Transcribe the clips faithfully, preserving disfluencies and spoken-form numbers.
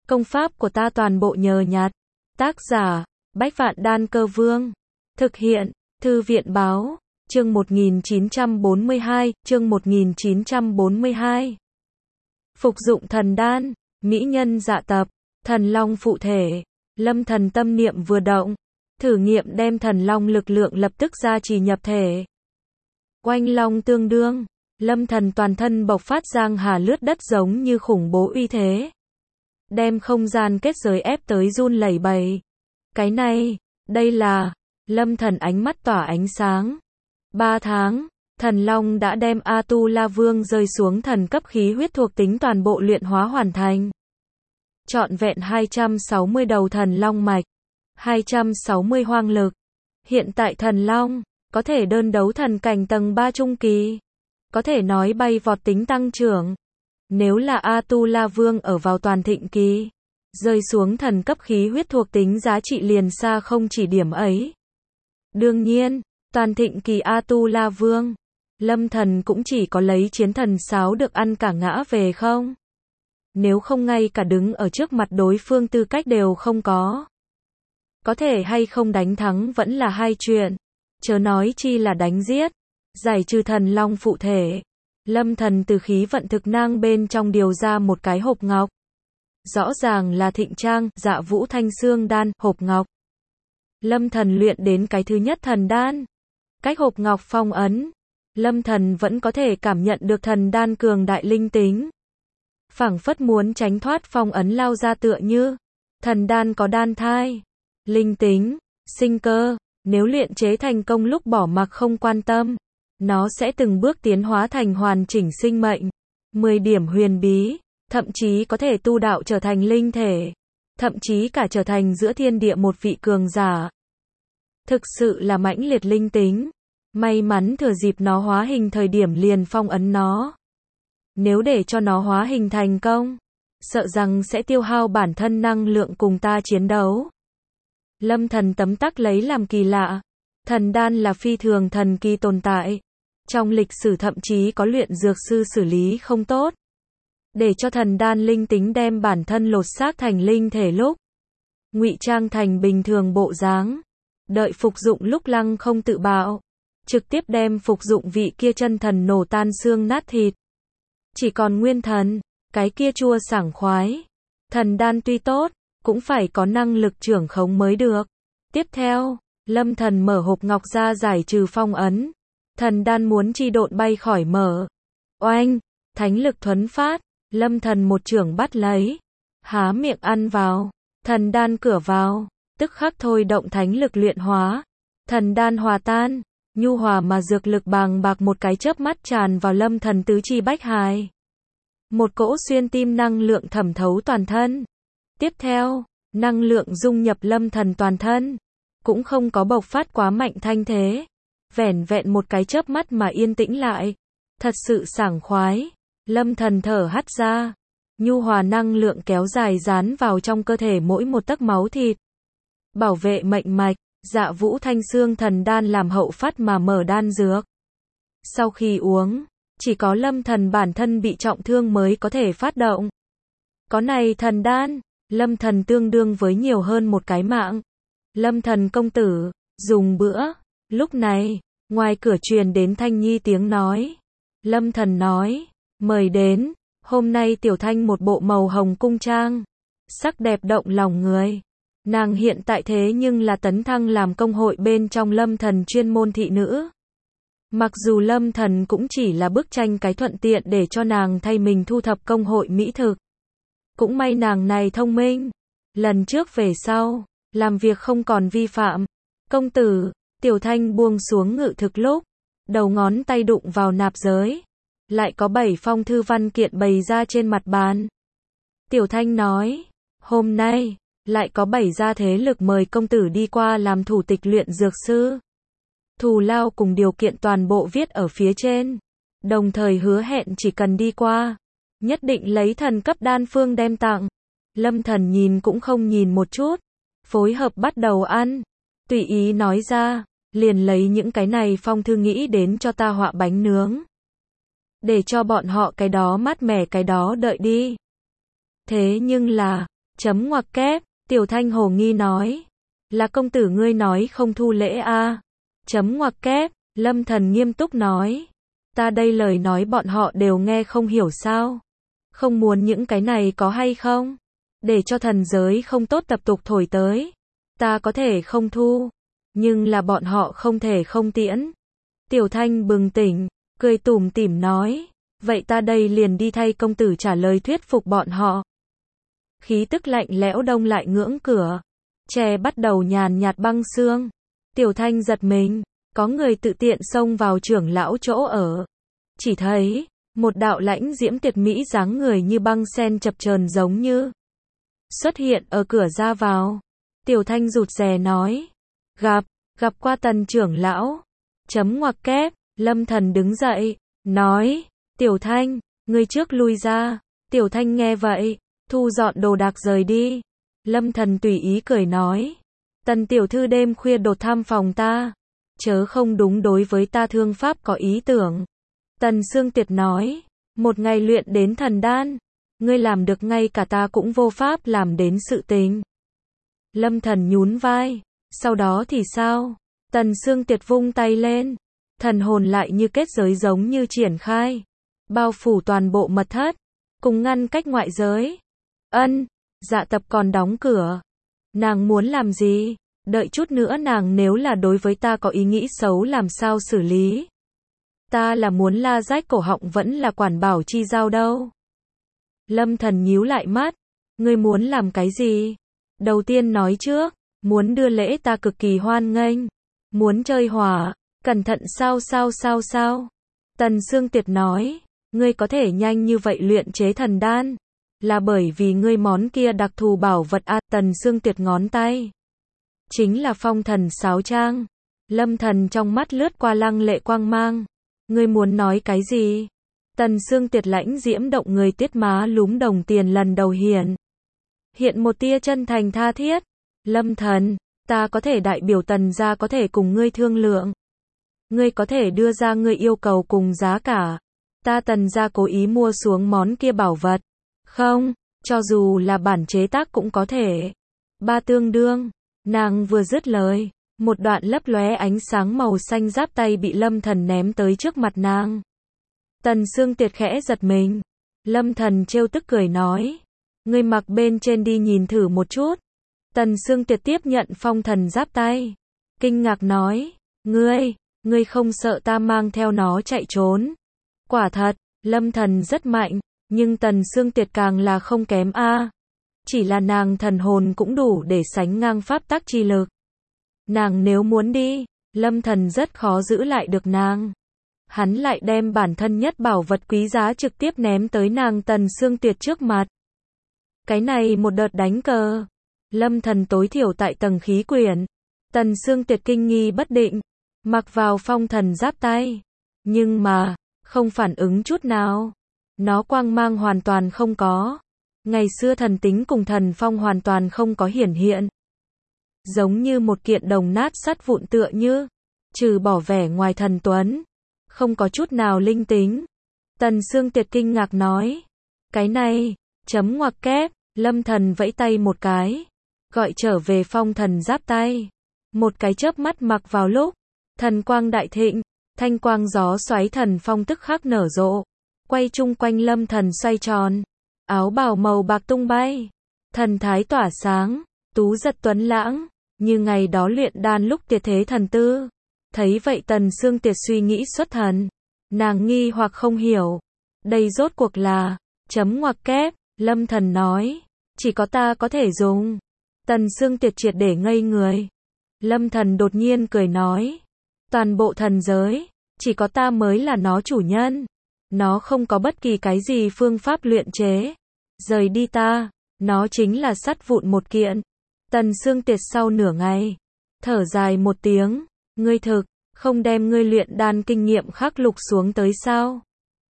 Công pháp của ta toàn bộ nhờ nhặt. Tác giả, Bách Vạn Đan Cơ Vương. Thực hiện, Thư viện Báo, chương một nghìn chín trăm bốn mươi hai, chương một nghìn chín trăm bốn mươi hai. Phục dụng thần đan, mỹ nhân dạ tập, thần long phụ thể, Lâm Thần tâm niệm vừa động, thử nghiệm đem thần long lực lượng lập tức gia trì nhập thể. Oanh long tương đương, Lâm Thần toàn thân bộc phát giang hà lướt đất giống như khủng bố uy thế. Đem không gian kết giới ép tới run lẩy bẩy. Cái này, đây là, Lâm Thần ánh mắt tỏa ánh sáng. Ba tháng, thần long đã đem A-tu-la vương rơi xuống thần cấp khí huyết thuộc tính toàn bộ luyện hóa hoàn thành. Trọn vẹn hai trăm sáu mươi đầu thần long mạch, hai trăm sáu mươi hoang lực. Hiện tại thần long, có thể đơn đấu thần cảnh tầng ba trung kỳ. Có thể nói bay vọt tính tăng trưởng. Nếu là A-tu-la vương ở vào toàn thịnh kỳ, rơi xuống thần cấp khí huyết thuộc tính giá trị liền xa không chỉ điểm ấy. Đương nhiên, toàn thịnh kỳ A-tu-la vương, Lâm Thần cũng chỉ có lấy chiến thần sáo được ăn cả ngã về không. Nếu không ngay cả đứng ở trước mặt đối phương tư cách đều không có. Có thể hay không đánh thắng vẫn là hai chuyện, chớ nói chi là đánh giết. Giải trừ thần long phụ thể, Lâm Thần từ khí vận thực năng bên trong điều ra một cái hộp ngọc. Rõ ràng là Thịnh Trang, Dạ Vũ Thanh Xương đan, hộp ngọc. Lâm Thần luyện đến cái thứ nhất thần đan. Cách hộp ngọc phong ấn, Lâm Thần vẫn có thể cảm nhận được thần đan cường đại linh tính. Phảng phất muốn tránh thoát phong ấn lao ra tựa như, thần đan có đan thai, linh tính, sinh cơ, nếu luyện chế thành công lúc bỏ mặc không quan tâm, nó sẽ từng bước tiến hóa thành hoàn chỉnh sinh mệnh. mười điểm huyền bí, thậm chí có thể tu đạo trở thành linh thể, thậm chí cả trở thành giữa thiên địa một vị cường giả. Thực sự là mãnh liệt linh tính. May mắn thừa dịp nó hóa hình thời điểm liền phong ấn nó. Nếu để cho nó hóa hình thành công, sợ rằng sẽ tiêu hao bản thân năng lượng cùng ta chiến đấu. Lâm Thần tấm tắc lấy làm kỳ lạ. Thần đan là phi thường thần kỳ tồn tại. Trong lịch sử thậm chí có luyện dược sư xử lý không tốt, để cho thần đan linh tính đem bản thân lột xác thành linh thể lúc ngụy trang thành bình thường bộ dáng, đợi phục dụng lúc lăng không tự bạo, trực tiếp đem phục dụng vị kia chân thần nổ tan xương nát thịt. Chỉ còn nguyên thần, cái kia chua sảng khoái. Thần đan tuy tốt, cũng phải có năng lực trưởng khống mới được. Tiếp theo, Lâm Thần mở hộp ngọc ra giải trừ phong ấn. Thần đan muốn chi độn bay khỏi mở. Oanh, thánh lực thuấn phát, Lâm Thần một chưởng bắt lấy, há miệng ăn vào, thần đan cửa vào, tức khắc thôi động thánh lực luyện hóa. Thần đan hòa tan, nhu hòa mà dược lực bàng bạc một cái chớp mắt tràn vào Lâm Thần tứ chi bách hài. Một cỗ xuyên tim năng lượng thẩm thấu toàn thân. Tiếp theo, năng lượng dung nhập Lâm Thần toàn thân, cũng không có bộc phát quá mạnh thanh thế. Vẻn vẹn một cái chớp mắt mà yên tĩnh lại. Thật sự sảng khoái. Lâm Thần thở hắt ra. Nhu hòa năng lượng kéo dài dán vào trong cơ thể mỗi một tấc máu thịt. Bảo vệ mệnh mạch. Dạ Vũ Thanh Xương thần đan làm hậu phát mà mở đan dược. Sau khi uống, chỉ có Lâm Thần bản thân bị trọng thương mới có thể phát động. Có này thần đan, Lâm Thần tương đương với nhiều hơn một cái mạng. Lâm Thần công tử, dùng bữa. Lúc này, ngoài cửa truyền đến Thanh Nhi tiếng nói. Lâm Thần nói, mời đến, hôm nay Tiểu Thanh một bộ màu hồng cung trang, sắc đẹp động lòng người. Nàng hiện tại thế nhưng là tấn thăng làm công hội bên trong Lâm Thần chuyên môn thị nữ. Mặc dù Lâm Thần cũng chỉ là bức tranh cái thuận tiện để cho nàng thay mình thu thập công hội mỹ thực. Cũng may nàng này thông minh. Lần trước về sau, làm việc không còn vi phạm. Công tử, Tiểu Thanh buông xuống ngự thực lúc, đầu ngón tay đụng vào nạp giới. Lại có bảy phong thư văn kiện bày ra trên mặt bàn. Tiểu Thanh nói, hôm nay, lại có bảy gia thế lực mời công tử đi qua làm thủ tịch luyện dược sư. Thù lao cùng điều kiện toàn bộ viết ở phía trên. Đồng thời hứa hẹn chỉ cần đi qua, nhất định lấy thần cấp đan phương đem tặng. Lâm Thần nhìn cũng không nhìn một chút, phối hợp bắt đầu ăn. Tùy ý nói ra, liền lấy những cái này phong thư nghĩ đến cho ta họa bánh nướng. Để cho bọn họ cái đó mát mẻ cái đó đợi đi. Thế nhưng là, Chấm ngoặc kép, Tiểu Thanh hồ nghi nói. Là công tử ngươi nói không thu lễ a? Chấm ngoặc kép, Lâm Thần nghiêm túc nói. Ta đây lời nói bọn họ đều nghe không hiểu sao? Không muốn những cái này có hay không? Để cho thần giới không tốt tập tục thổi tới. Ta có thể không thu, nhưng là bọn họ không thể không tiễn. Tiểu Thanh bừng tỉnh, cười tủm tỉm nói. Vậy ta đây liền đi thay công tử trả lời thuyết phục bọn họ. Khí tức lạnh lẽo đông lại ngưỡng cửa. Tre bắt đầu nhàn nhạt băng xương. Tiểu Thanh giật mình, có người tự tiện xông vào trưởng lão chỗ ở. Chỉ thấy, một đạo lãnh diễm tuyệt mỹ dáng người như băng sen chập chờn giống như xuất hiện ở cửa ra vào. Tiểu Thanh rụt rè nói. Gặp, gặp qua Tần trưởng lão. Chấm ngoặc kép, Lâm Thần đứng dậy, nói. Tiểu Thanh, ngươi trước lui ra. Tiểu Thanh nghe vậy, thu dọn đồ đạc rời đi. Lâm Thần tùy ý cười nói. Tần tiểu thư đêm khuya đột thăm phòng ta. Chớ không đúng đối với ta thương pháp có ý tưởng. Tần Sương Tiệt nói. Một ngày luyện đến thần đan. Ngươi làm được ngay cả ta cũng vô pháp làm đến sự tình. Lâm Thần nhún vai. Sau đó thì sao? Tần Sương Tiệt vung tay lên. Thần hồn lại như kết giới giống như triển khai. Bao phủ toàn bộ mật thất. Cùng ngăn cách ngoại giới. Ân, Dạ Tập còn đóng cửa. Nàng muốn làm gì? Đợi chút nữa nàng nếu là đối với ta có ý nghĩ xấu làm sao xử lý? Ta là muốn la rách cổ họng vẫn là quản bảo chi giao đâu? Lâm Thần nhíu lại mắt. Ngươi muốn làm cái gì? Đầu tiên nói trước, muốn đưa lễ ta cực kỳ hoan nghênh. Muốn chơi hỏa, cẩn thận sao sao sao sao? Tần Sương Tiệt nói. Ngươi có thể nhanh như vậy luyện chế thần đan. Là bởi vì ngươi món kia đặc thù bảo vật a? Tần Sương Tiệt ngón tay. Chính là phong thần sáo trang. Lâm Thần trong mắt lướt qua lăng lệ quang mang. Ngươi muốn nói cái gì? Tần Sương Tiệt lãnh diễm động người tiết má lúm đồng tiền lần đầu hiện. Hiện một tia chân thành tha thiết. Lâm Thần, ta có thể đại biểu Tần gia có thể cùng ngươi thương lượng. Ngươi có thể đưa ra ngươi yêu cầu cùng giá cả. Ta Tần gia cố ý mua xuống món kia bảo vật. Không, cho dù là bản chế tác cũng có thể. Ba tương đương. Nàng vừa dứt lời, một đoạn lấp lóe ánh sáng màu xanh giáp tay bị Lâm Thần ném tới trước mặt nàng. Tần Sương Tiệt khẽ giật mình. Lâm Thần trêu tức cười nói. Ngươi mặc bên trên đi nhìn thử một chút. Tần Sương Tiệt tiếp nhận phong thần giáp tay. Kinh ngạc nói. Ngươi, ngươi không sợ ta mang theo nó chạy trốn? Quả thật, Lâm Thần rất mạnh, nhưng Tần Sương Tiệt càng là không kém a. Chỉ là nàng thần hồn cũng đủ để sánh ngang pháp tắc chi lực. Nàng nếu muốn đi, Lâm Thần rất khó giữ lại được nàng. Hắn lại đem bản thân nhất bảo vật quý giá trực tiếp ném tới nàng Tần Sương Tiệt trước mặt. Cái này một đợt đánh cờ. Lâm Thần tối thiểu tại tầng khí quyển. Tần Sương Tiệt kinh nghi bất định. Mặc vào phong thần giáp tay. Nhưng mà, không phản ứng chút nào. Nó quang mang hoàn toàn không có. Ngày xưa thần tính cùng thần phong hoàn toàn không có hiển hiện. Giống như một kiện đồng nát sắt vụn tựa như. Trừ bỏ vẻ ngoài thần tuấn. Không có chút nào linh tính. Tần Sương Tiệt kinh ngạc nói. Cái này, chấm ngoặc kép, Lâm Thần vẫy tay một cái. Gọi trở về phong thần giáp tay. Một cái chớp mắt mặc vào lúc. Thần quang đại thịnh. Thanh quang gió xoáy thần phong tức khắc nở rộ. Quay chung quanh Lâm Thần xoay tròn. Áo bào màu bạc tung bay. Thần thái tỏa sáng. Tú giật tuấn lãng. Như ngày đó luyện đan lúc tiệt thế thần tư. Thấy vậy Tần Sương Tiệt suy nghĩ xuất thần. Nàng nghi hoặc không hiểu. Đây rốt cuộc là, chấm ngoặc kép, Lâm Thần nói. Chỉ có ta có thể dùng. Tần Sương Tiệt triệt để ngây người. Lâm Thần đột nhiên cười nói. Toàn bộ thần giới, chỉ có ta mới là nó chủ nhân. Nó không có bất kỳ cái gì phương pháp luyện chế. Rời đi ta, nó chính là sắt vụn một kiện. Tần Sương Tiệt sau nửa ngày, thở dài một tiếng. Ngươi thực, không đem ngươi luyện đan kinh nghiệm khắc lục xuống tới sao?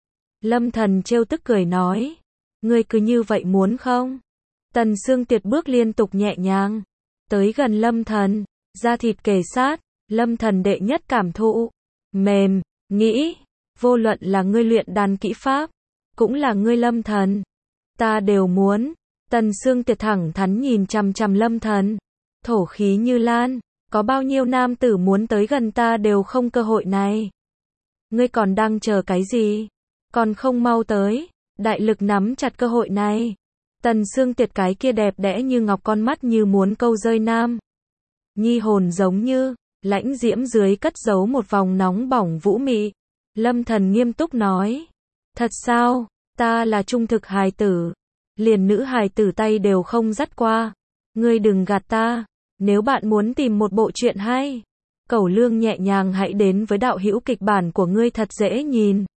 Lâm Thần trêu tức cười nói. Ngươi cứ như vậy muốn không? Tần Sương Tiệt bước liên tục nhẹ nhàng. Tới gần Lâm Thần, da thịt kề sát. Lâm Thần đệ nhất cảm thụ. Mềm, nghĩ. Vô luận là ngươi luyện đan kỹ pháp. Cũng là ngươi Lâm Thần. Ta đều muốn. Tần Sương Tiệt thẳng thắn nhìn chằm chằm Lâm Thần. Thổ khí như lan. Có bao nhiêu nam tử muốn tới gần ta đều không cơ hội này. Ngươi còn đang chờ cái gì? Còn không mau tới. Đại lực nắm chặt cơ hội này. Tần Sương Tiệt cái kia đẹp đẽ như ngọc con mắt như muốn câu rơi nam. Nhi hồn giống như, lãnh diễm dưới cất giấu một vòng nóng bỏng vũ mị. Lâm Thần nghiêm túc nói. Thật sao, ta là trung thực hài tử. Liền nữ hài tử tay đều không dắt qua. Ngươi đừng gạt ta. Nếu bạn muốn tìm một bộ truyện hay, Cẩu Lương nhẹ nhàng hãy đến với đạo hữu kịch bản của ngươi thật dễ nhìn.